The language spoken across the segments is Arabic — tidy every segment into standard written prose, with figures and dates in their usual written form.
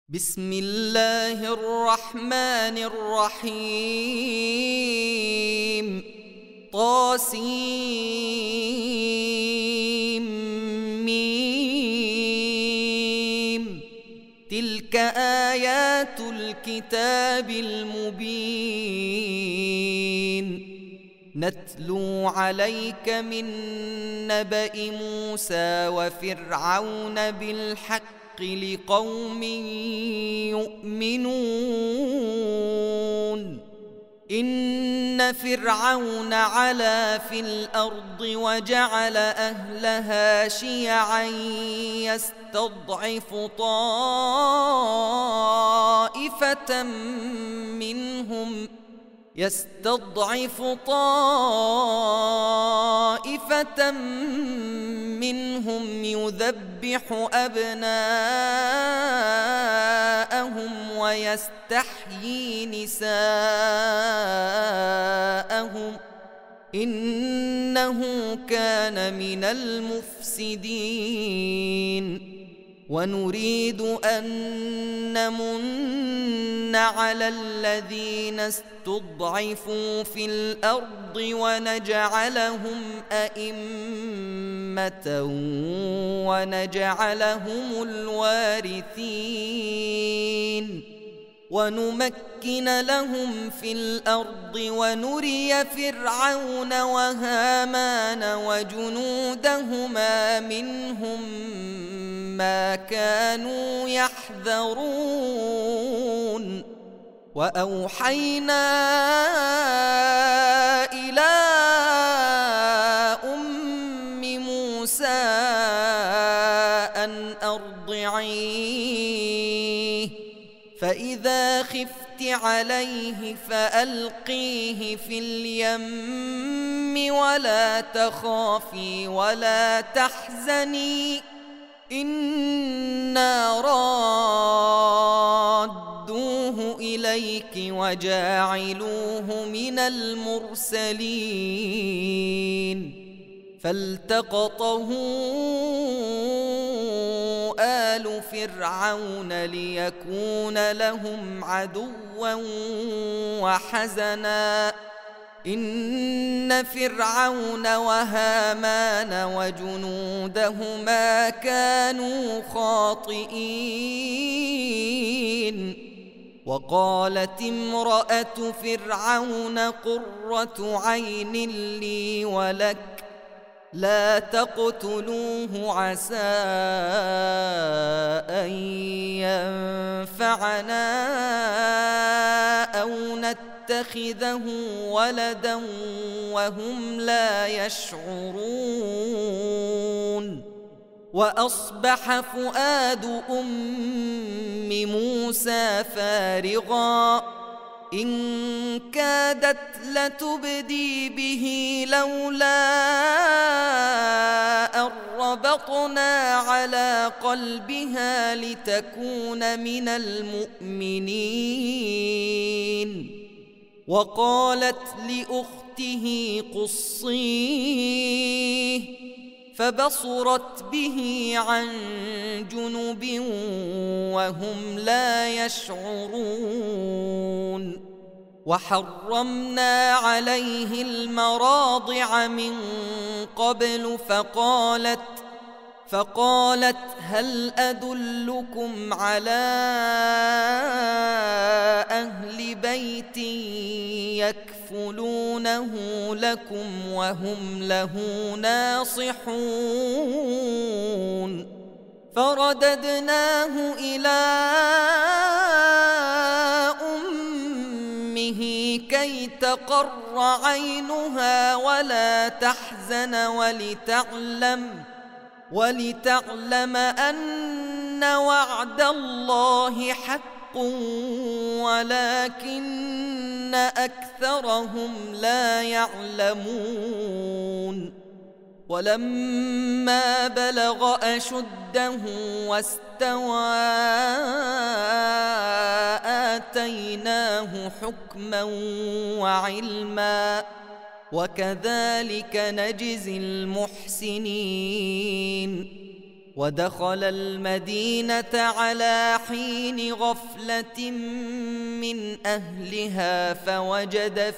بسم الله الرحمن الرحيم طاسيم تلك آيات الكتاب المبين نتلو عليك من نبأ موسى وفرعون بالحق لقوم يؤمنون إن فرعون علا في الأرض وجعل أهلها شيعا يستضعف طائفة منهم يذبح أبناءهم ويستحيي نساءهم إنه كان من المفسدين ونريد أن نمن على الذين استضعفوا في الأرض ونجعلهم أئمة ونجعلهم الوارثين ونمكن لهم في الأرض ونري فرعون وهامان وجنودهما منهم ما كانوا يحذرون وأوحينا إلى أم موسى أن أرضعيه فإذا خفت عليه فألقيه في اليم ولا تخافي ولا تحزني إنا رادوه إليك وجاعلوه من المرسلين فالتقطه آل فرعون ليكون لهم عدوا وحزنا إن فرعون وهامان وجنودهما كانوا خاطئين وقالت امرأة فرعون قرة عين لي ولك لا تقتلوه عسى أن ينفعنا أو نتخذه ولدا وهم لا يشعرون وأصبح فؤاد أم موسى فارغا إن كادت لتبدي به لولا أن ربطنا على قلبها لتكون من المؤمنين وقالت لأخته قصيه فبصرت به عن جنب وهم لا يشعرون وحرمنا عليه المراضع من قبل فقالت هل أدلكم على أهل بيت يكفلونه لكم وهم له ناصحون فرددناه إلى أمه كي تقر عينها ولا تحزن ولتعلم أن وعد الله حق ولكن أكثرهم لا يعلمون ولما بلغ أشده واستوى آتيناه حكما وعلما وكذلك نجزي المحسنين ودخل المدينة على حين غفلة من أهلها فوجد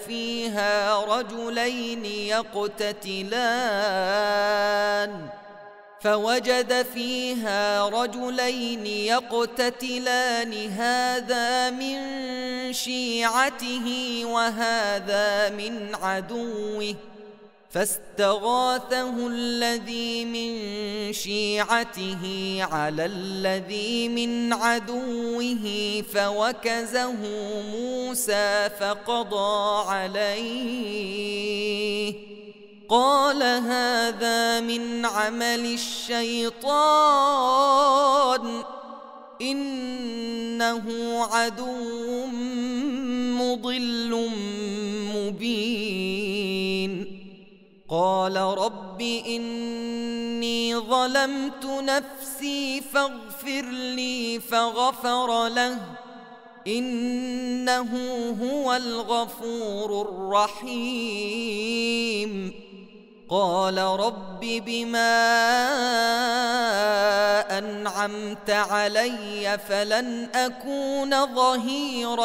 فيها رجلين يقتتلان هذا من شيعته وهذا من عدوه فاستغاثه الذي من شيعته على الذي من عدوه فوكزه موسى فقضى عليه قال هذا من عمل الشيطان إنه عدو مضل مبين قال رب إني ظلمت نفسي فاغفر لي فغفر له إنه هو الغفور الرحيم قال رب بما أنعمت علي فلن أكون ظهيرا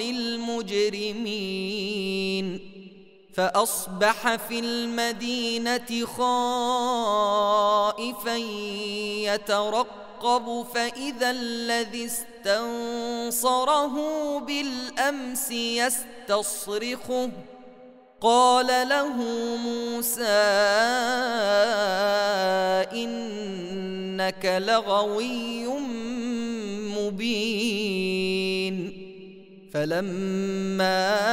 للمجرمين فأصبح في المدينة خائفا يترقب فإذا الذي استنصره بالأمس يستصرخه قال له موسى إنك لغوي مبين فلما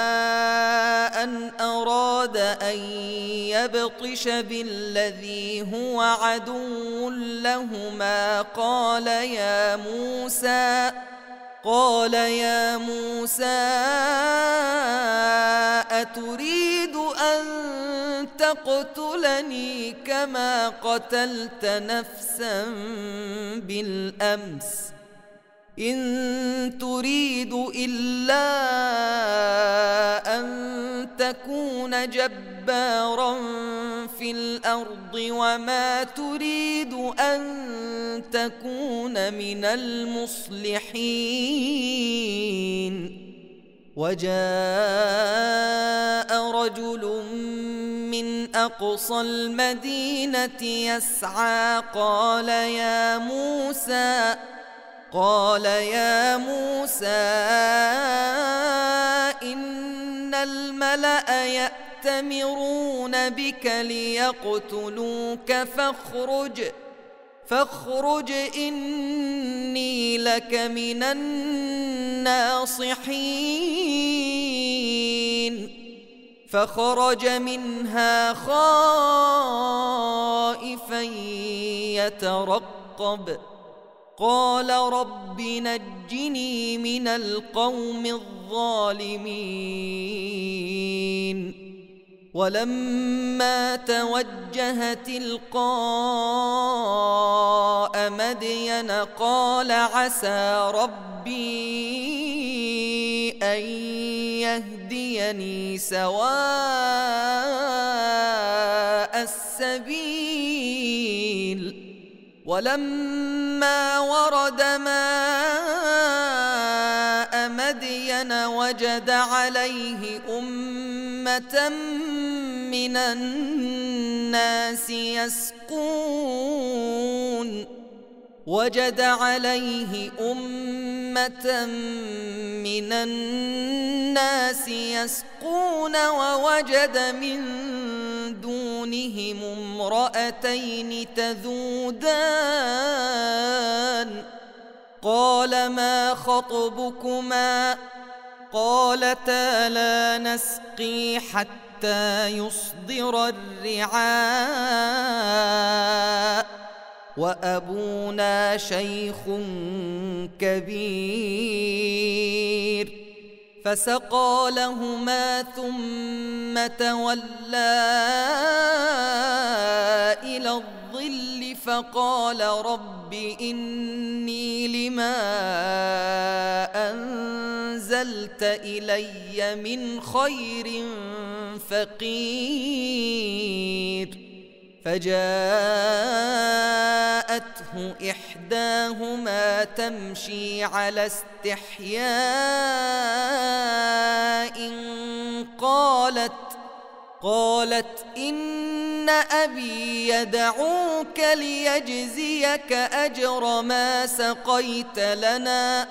أن أراد أن يبطش بالذي هو عدو لهما قال يا موسى أتريد أن تقتلني كما قتلت نفسا بالأمس إن تريد إلا أن تكون جبارا في الأرض وما تريد أن تكون من المصلحين وجاء رجل من أقصى المدينة يسعى قال يا موسى إن الملأ يأتمرون بك ليقتلوك فاخرج إني لك من الناصحين فخرج منها خائفا يترقب قال رب نجني من القوم الظالمين ولما توجه تلقاء مدين قال عسى ربي أن يهديني سواء السبيل ولما ورد ماء مدين وجد عليه أمة من الناس يسقون ووجد من دونهم امرأتين تذودان قال ما خطبكما قالتا لا نسقي حتى يصدر الرعاء وأبونا شيخ كبير فسقى لهما ثم تولى إلى الظل فقال رب إني لما أنزلت إلي من خير فقير فجاءته إحداهما تمشي على استحياء قالت إن أبي يدعوك ليجزيك أجر ما سقيت لنا.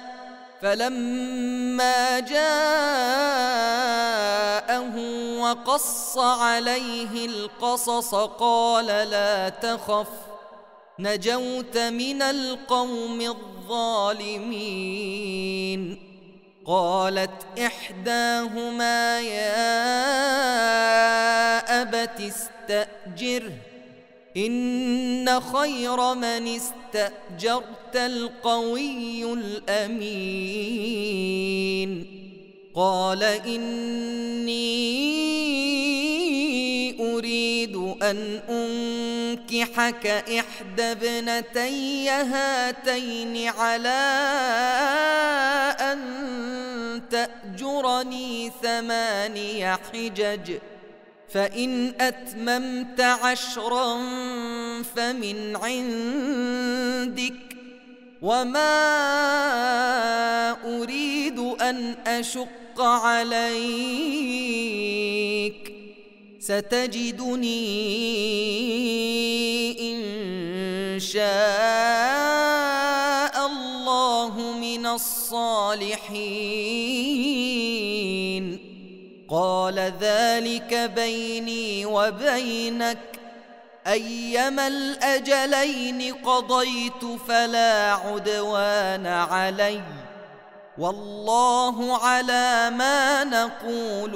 فلما جاءه وقص عليه القصص قال لا تخف نجوت من القوم الظالمين. قالت إحداهما يا أبت استأجره إن خير من استأجرت القوي الأمين. قال إني أريد أن أنكحك إحدى ابنتي هاتين على أن تأجرني 8 حجج فإن أتممت 10 فمن عندك وما أريد أن أشق عليك ستجدني إن شاء الله من الصالحين. قال ذلك بيني وبينك أيما الأجلين قضيت فلا عدوان علي والله على ما نقول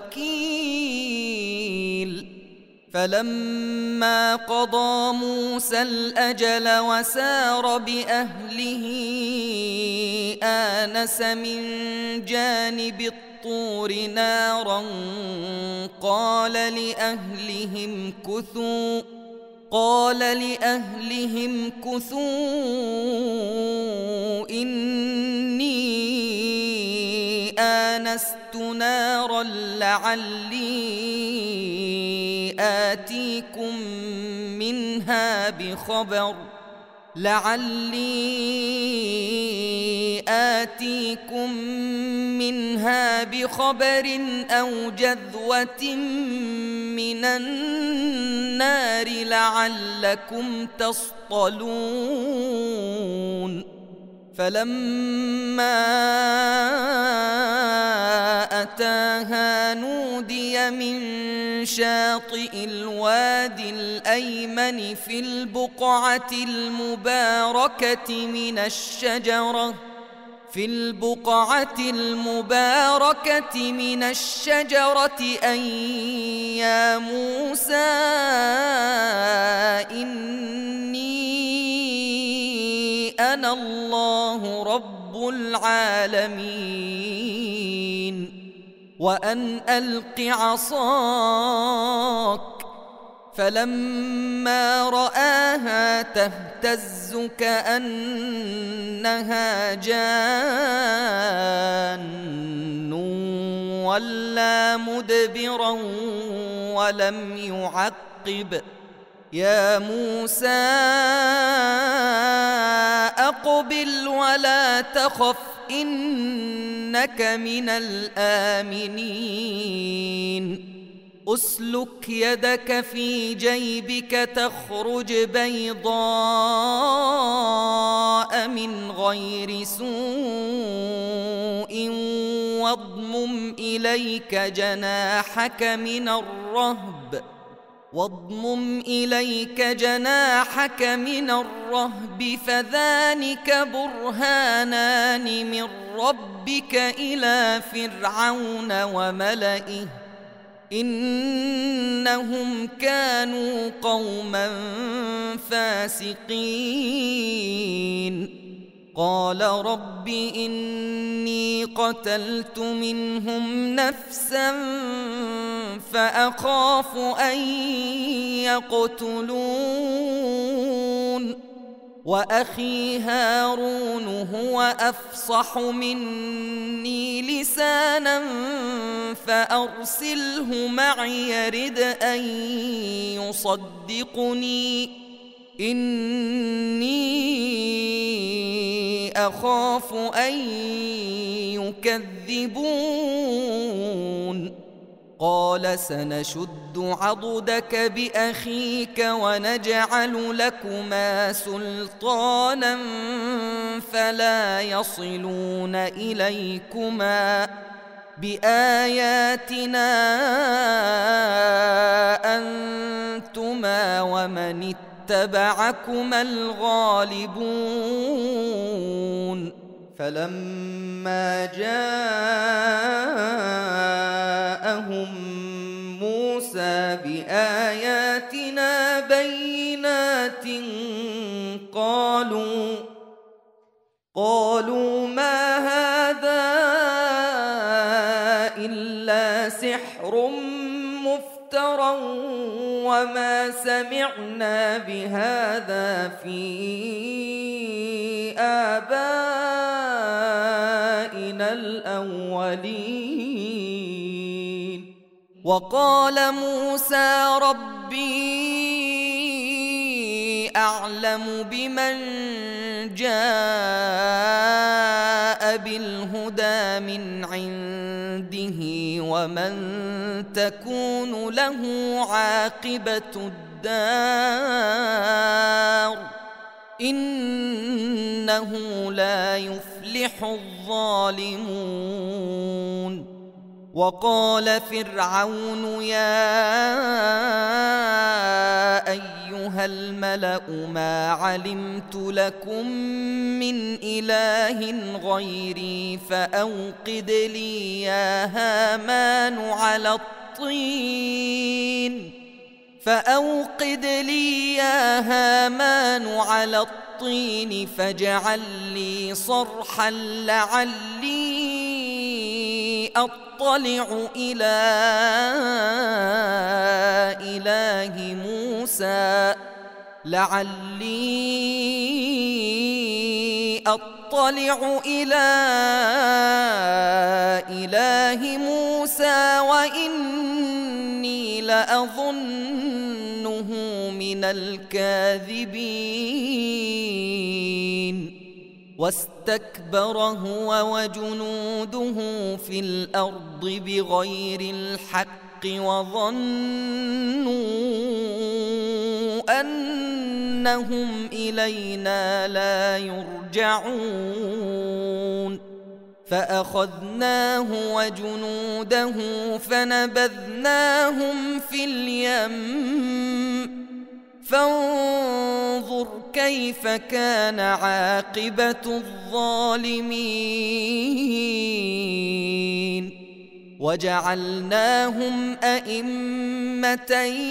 وكيل. فلما قضى موسى الأجل وسار بأهله آنس من جانب الطور نارا قال لأهلهم كثوا إني آنست نارا لعلي آتيكم منها بخبر أو جذوة من النار لعلكم تصطلون. فلما أتاها نودي من شاطئ الوادي الأيمن في البقعة المباركة من الشجرة أن يا موسى إني أنا الله رب العالمين وأن ألق عصاك. فلما رآها تهتز كأنها جان ولا مدبرا ولم يعقب. يا موسى أقبل ولا تخف إنك من الآمنين. أسلك يدك في جيبك تخرج بيضاء من غير سوء واضمم إليك جناحك من الرهب فذلك برهانان من ربك إلى فرعون وملئه إنهم كانوا قوما فاسقين. قال رب إني قتلت منهم نفسا فأخاف أن يقتلون وأخي هارون هو أفصح مني لسانا فأرسله معي يرد أن يصدقني إني أخاف أن يكذبون قال سنشد عضدك بأخيك ونجعل لكما سلطانا فلا يصلون إليكما بآياتنا أنتما ومن اتبعكما الغالبون فلما جاءهم موسى بآياتنا بينات قالوا ما هذا إلا سحر مفترى وما سمعنا بهذا في آبائنا الأولين وقال موسى ربي أعلم بمن جاء بالهدى من عنده ومن تكون له عاقبة الدار إنه لا يفلح الظالمون وقال فرعون يا أيها الملأ ما علمت لكم من إله غيري فأوقد لي يا هامان على الطين فاجعل لي صرحا لعلي أطلع إلى إله موسى وإني لأظنه من الكاذبين واستكبر هو وجنوده في الأرض بغير الحق وظنوا أنهم إلينا لا يرجعون فأخذناه وجنوده فنبذناهم في اليم فانظر كيف كان عاقبة الظالمين وجعلناهم أئمة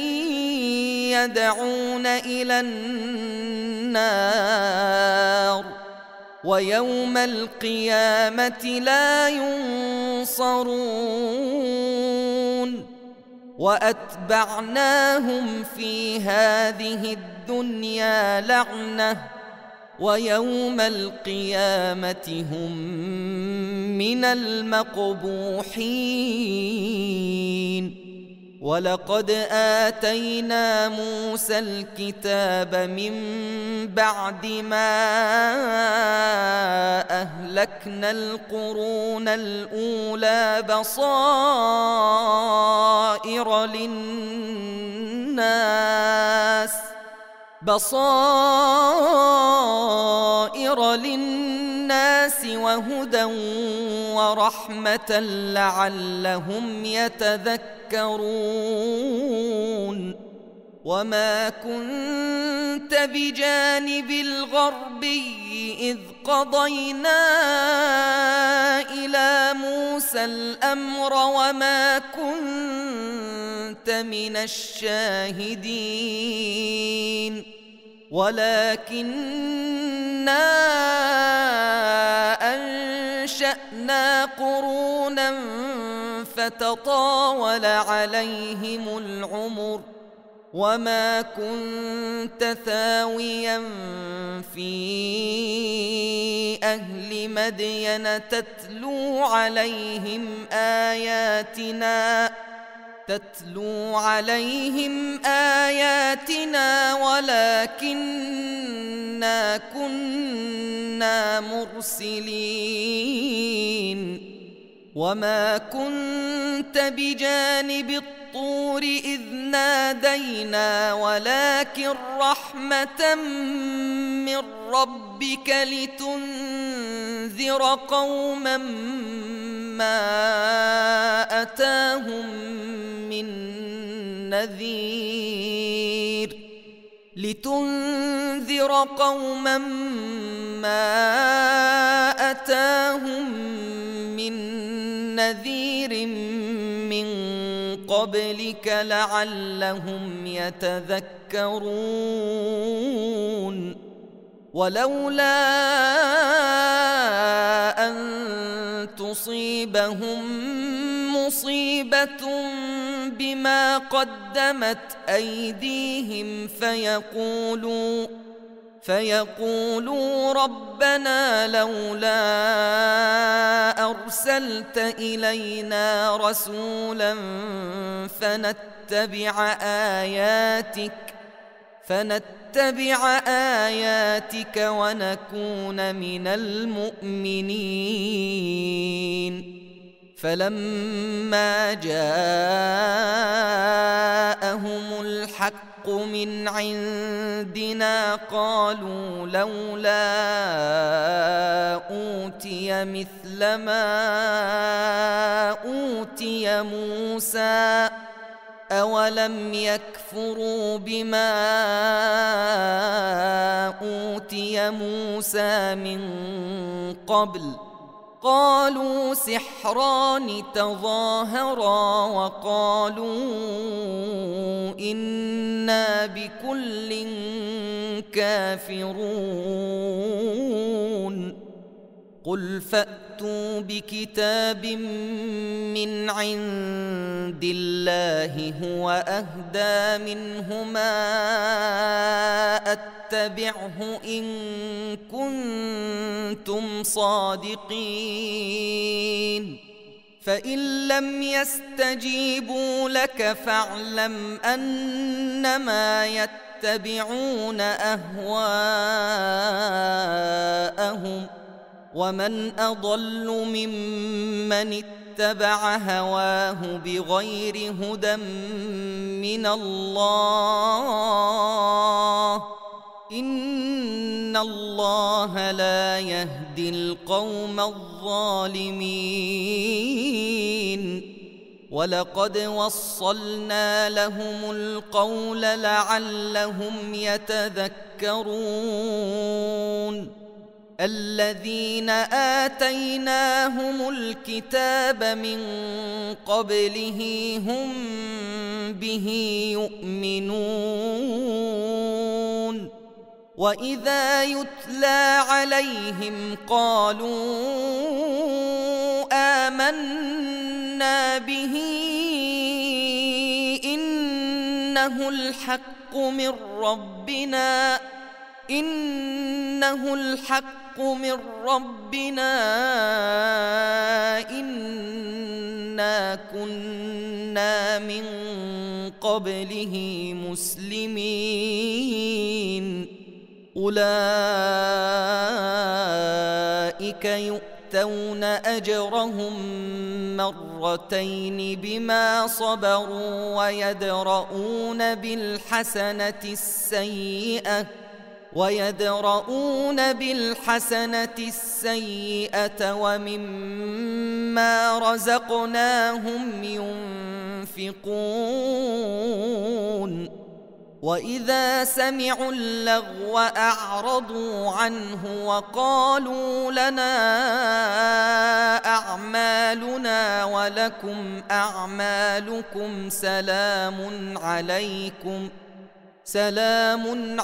يدعون إلى النار ويوم القيامة لا ينصرون وأتبعناهم في هذه الدنيا لعنة ويوم القيامة هم من المقبوحين ولقد آتينا موسى الكتاب من بعد ما أهلكنا القرون الأولى بصائر للناس وهدى ورحمة لعلهم يتذكرون وما كنت بجانب الغربي إذ قضينا إلى موسى الأمر وما كنت من الشاهدين ولكننا أنشأنا قرونا فتطاول عليهم العمر وما كنت ثاويا في أهل مدين تتلو عليهم آياتنا ولكننا كنا مرسلين وما كنت بجانب الطور إذ نادينا ولكن رحمة من ربك لتنذر قوما ما أتاهم من نذير من قبلك لعلهم يتذكرون ولولا أن تصيبهم مصيبة بما قدمت أيديهم فيقولوا ربنا لولا أرسلت إلينا رسولا فنتبع آياتك ونكون من المؤمنين فلما جاءهم الحق من عندنا قالوا لولا أوتي مثل ما أوتي موسى أولم يكفروا بما أوتي موسى من قبل قالوا سحران تظاهرا وقالوا إنا بكل كافرون قل فأتوا بكتاب من عند الله هو أهدى منهما أتبعه إن كنتم صادقين فإن لم يستجيبوا لك فاعلم أنما يتبعون أهواءهم ومن أضل ممن اتبع هواه بغير هدى من الله إن الله لا يهدي القوم الظالمين ولقد وصلنا لهم القول لعلهم يتذكرون الذين آتيناهم الكتاب من قبله هم به يؤمنون وإذا يتلى عليهم قالوا آمنا به إنه الحق من ربنا إنا كنا من قبله مسلمين أولئك يؤتون أجرهم مرتين بما صبروا ويدرؤون بالحسنة السيئة ومما رزقناهم ينفقون وإذا سمعوا اللغو أعرضوا عنه وقالوا لنا أعمالنا ولكم أعمالكم سلام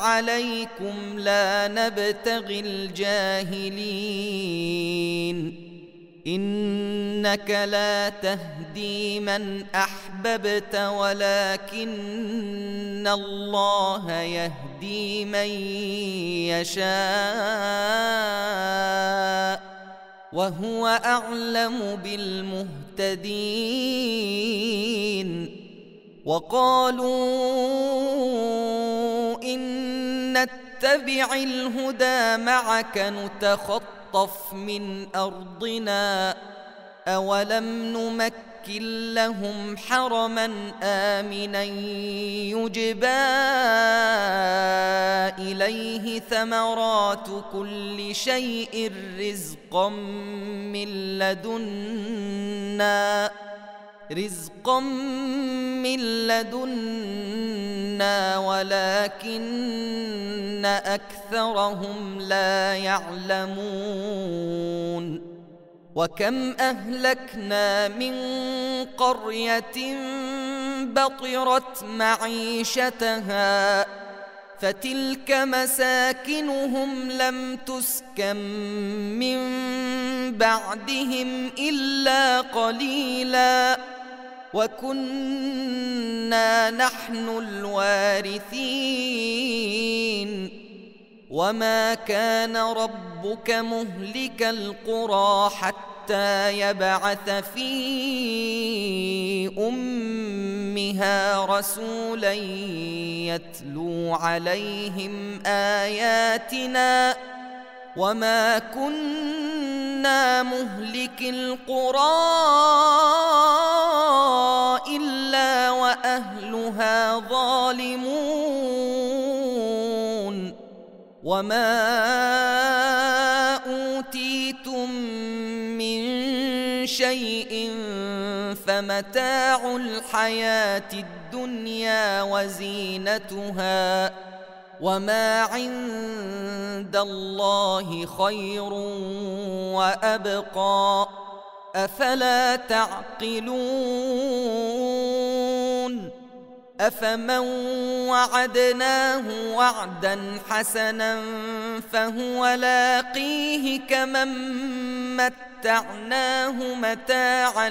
عليكم لا نبتغي الجاهلين إنك لا تهدي من أحببت ولكن الله يهدي من يشاء وهو أعلم بالمهتدين. وقالوا إن نتبع الهدى معك نتخطف من أرضنا أولم نمكن لهم حرما آمنا يجبى إليه ثمرات كل شيء رزقا من لدنا ولكن أكثرهم لا يعلمون. وكم أهلكنا من قرية بطرت معيشتها فتلك مساكنهم لم تسكن من بعدهم إلا قليلا وكنا نحن الوارثين. وما كان ربك مهلك القرى حتى يبعث في أمها رسولا يتلو عليهم آياتنا وما كنا مهلك القرى إلا وأهلها ظالمون. وما أوتيتم من شيء فمتاع الحياة الدنيا وزينتها وما عند الله خير وأبقى أفلا تعقلون. أفمن وعدناه وعدا حسنا فهو لاقيه كمن متعناه متاع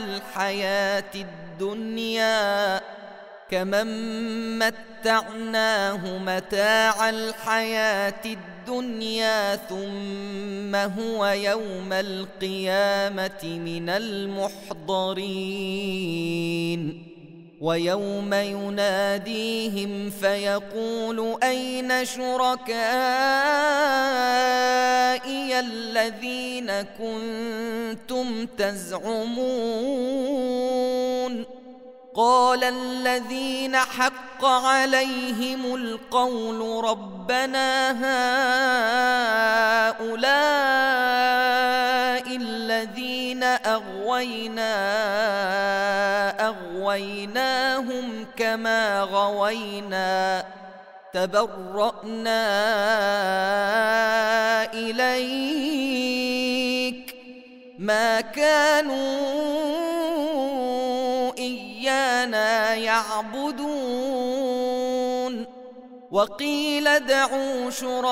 الحياة الدنيا ثم هو يوم القيامة من المحضرين. ويوم يناديهم فيقول أين شركائي الذين كنتم تزعمون قال الذين حق عليهم القول ربنا هؤلاء الذين أغويناهم كما غوينا تبرأنا إليك ما كانوا إيانا يعبدون. وقيل ادعوا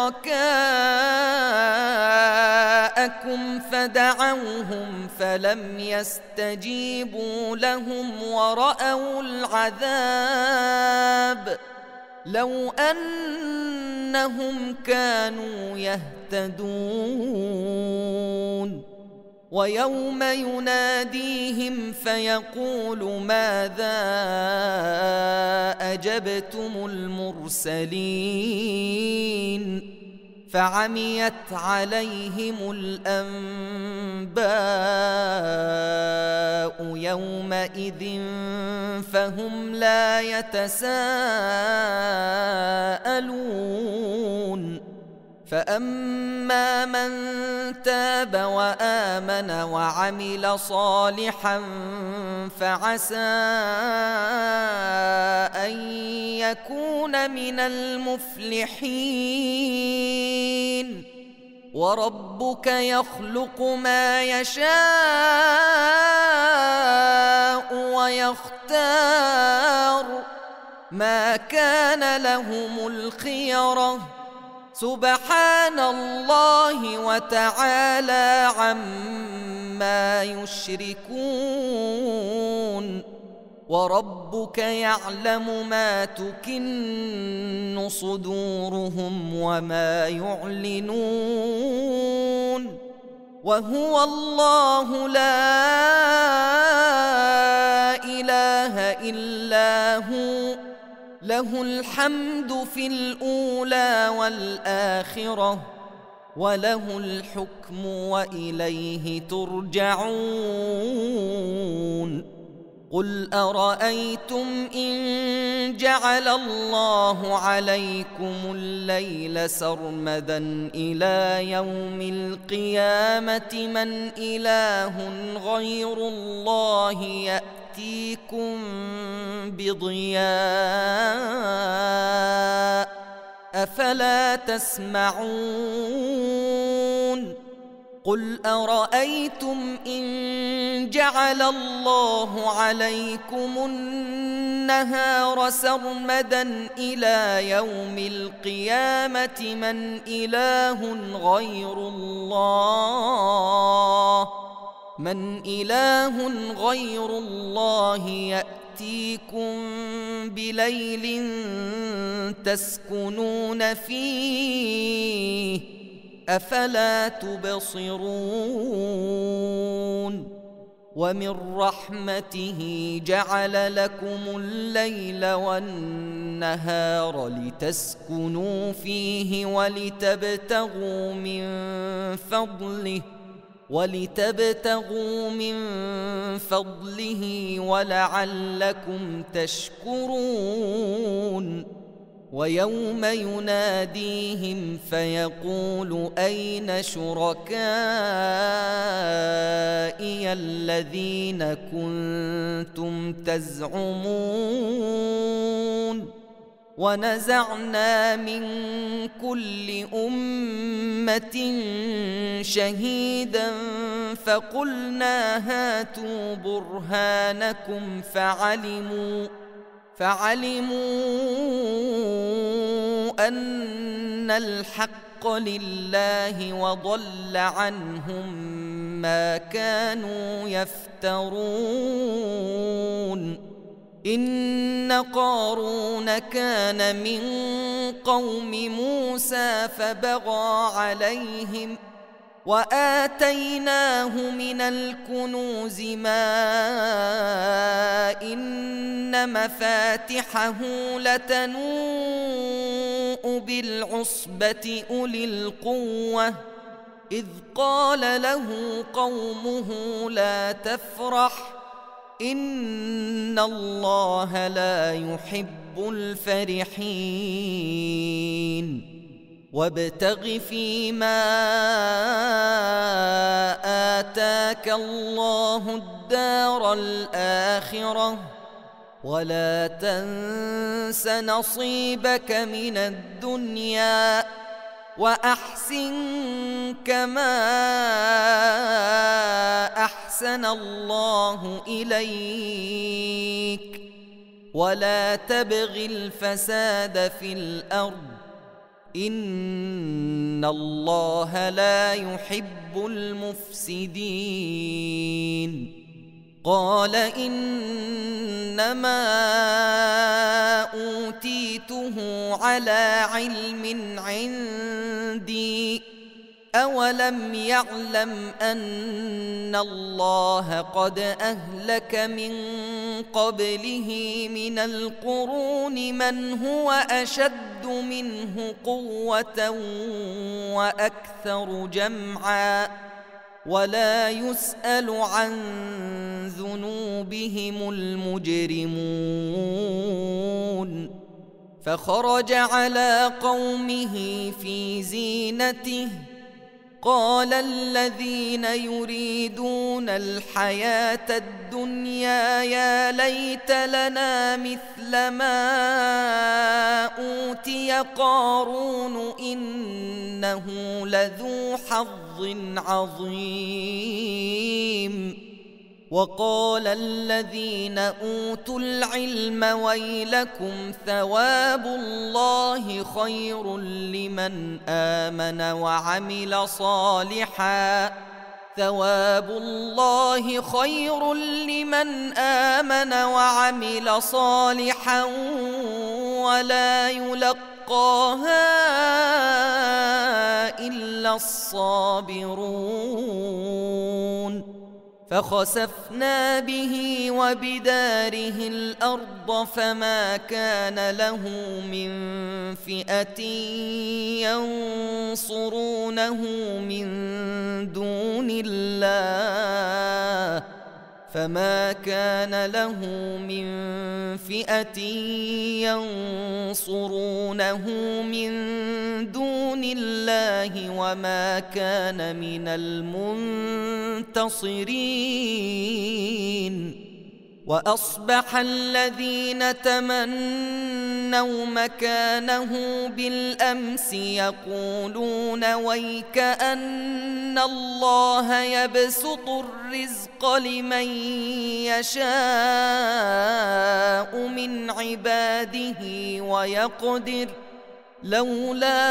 شركاءكم فدعوهم فلم يستجيبوا لهم ورأوا العذاب لو أنهم كانوا يهتدون. ويوم يناديهم فيقول ماذا أجبتم المرسلين فعميت عليهم الأنباء يومئذ فهم لا يتساءلون. فأما من تاب وآمن وعمل صالحا فعسى أن يكون من المفلحين. وربك يخلق ما يشاء ويختار ما كان لهم الخيرة سبحان الله وتعالى عما يشركون وربك يعلم ما تكن صدورهم وما يعلنون وهو الله لا إله إلا هو له الحمد في الأولى والآخرة وله الحكم وإليه ترجعون قل أرأيتم إن جعل الله عليكم الليل سرمدا إلى يوم القيامة من إله غير الله يأتيكم بضياء أفلا تسمعون قل أرأيتم إن جعل الله عليكم النهار سرمدا إلى يوم القيامة من إله غير الله يأتيكم بليل تسكنون فيه أفلا تبصرون ومن رحمته جعل لكم الليل والنهار لتسكنوا فيه ولتبتغوا من فضله ولعلكم تشكرون ويوم يناديهم فيقول أين شركائي الذين كنتم تزعمون ونزعنا من كل أمة شهيدا فقلنا هاتوا برهانكم فعلموا أن الحق لله وضل عنهم ما كانوا يفترون إن قارون كان من قوم موسى فبغى عليهم وآتيناه من الكنوز ما إن مفاتحه لتنوء بالعصبة أولي القوة إذ قال له قومه لا تفرح إن الله لا يحب الفرحين وابتغ فيما آتاك الله الدار الآخرة ولا تنس نصيبك من الدنيا وأحسن كما أحسن الله إليك ولا تبغ الفساد في الأرض إن الله لا يحب المفسدين قال إنما أوتيته على علم عندي أولم يعلم أن الله قد أهلك من قبله من القرون من هو أشد منه قوة وأكثر جمعا ولا يسأل عن ذنوبهم المجرمون فخرج على قومه في زينته قال الذين يريدون الحياة الدنيا يا ليت لنا مثل ما أوتي قارون إنه لذو حظ عظيم وقال الذين أوتوا العلم ويلكم ثواب الله خير لمن آمن وعمل صالحا ثواب الله خير لمن آمن وعمل صالحا ولا يلقاها إلا الصابرون فخسفنا به وبداره الأرض فما كان له من فئة ينصرونه من دون الله فما كان له من فئة ينصرونه من دون الله وما كان من المنتصرين وأصبح الذين تمنوا مكانه بالأمس يقولون ويكأن الله يبسط الرزق لمن يشاء من عباده ويقدر لولا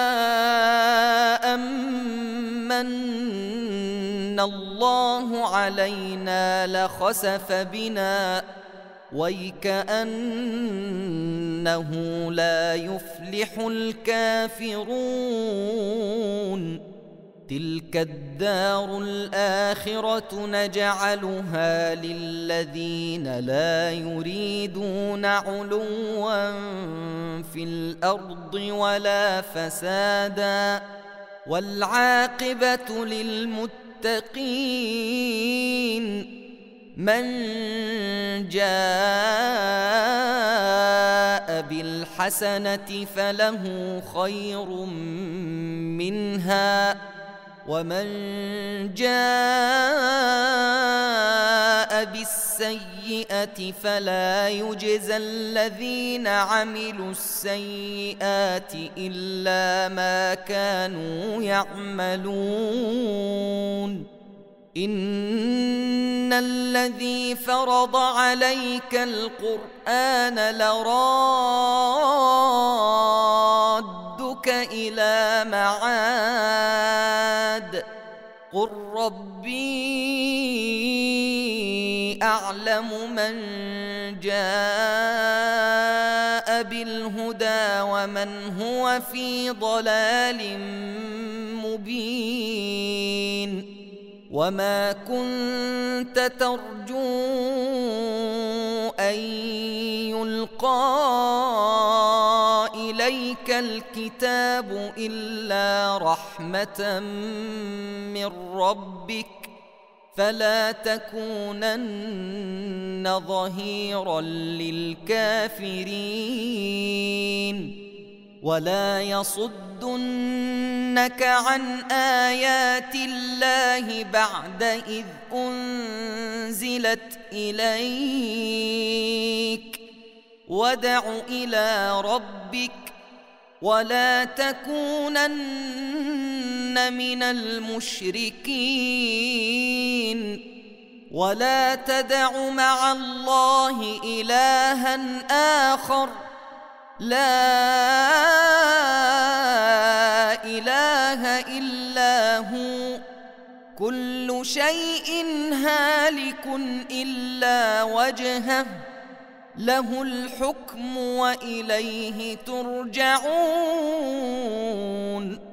أمن الله علينا لخسف بنا ويكأنه لا يفلح الكافرون تلك الدار الآخرة نجعلها للذين لا يريدون علوا في الأرض ولا فسادا والعاقبة للمتقين من جاء بالحسنة فله خير منها ومن جاء بالسيئة فلا يجزى الذين عملوا السيئات إلا ما كانوا يعملون إن الذي فرض عليك القرآن لرادك إلى معاد قل ربي أعلم من جاء بالهدى ومن هو في ضلال مبين وما كنت ترجو أن يلقى إليك الكتاب إلا رحمة من ربك فلا تكونن ظهيرا للكافرين ولا يصدنك عن آيات الله بعد إذ أنزلت إليك وادع إلى ربك ولا تكونن من المشركين ولا تدع مع الله إلها آخر لا إله إلا هو كل شيء هالك إلا وجهه له الحكم وإليه ترجعون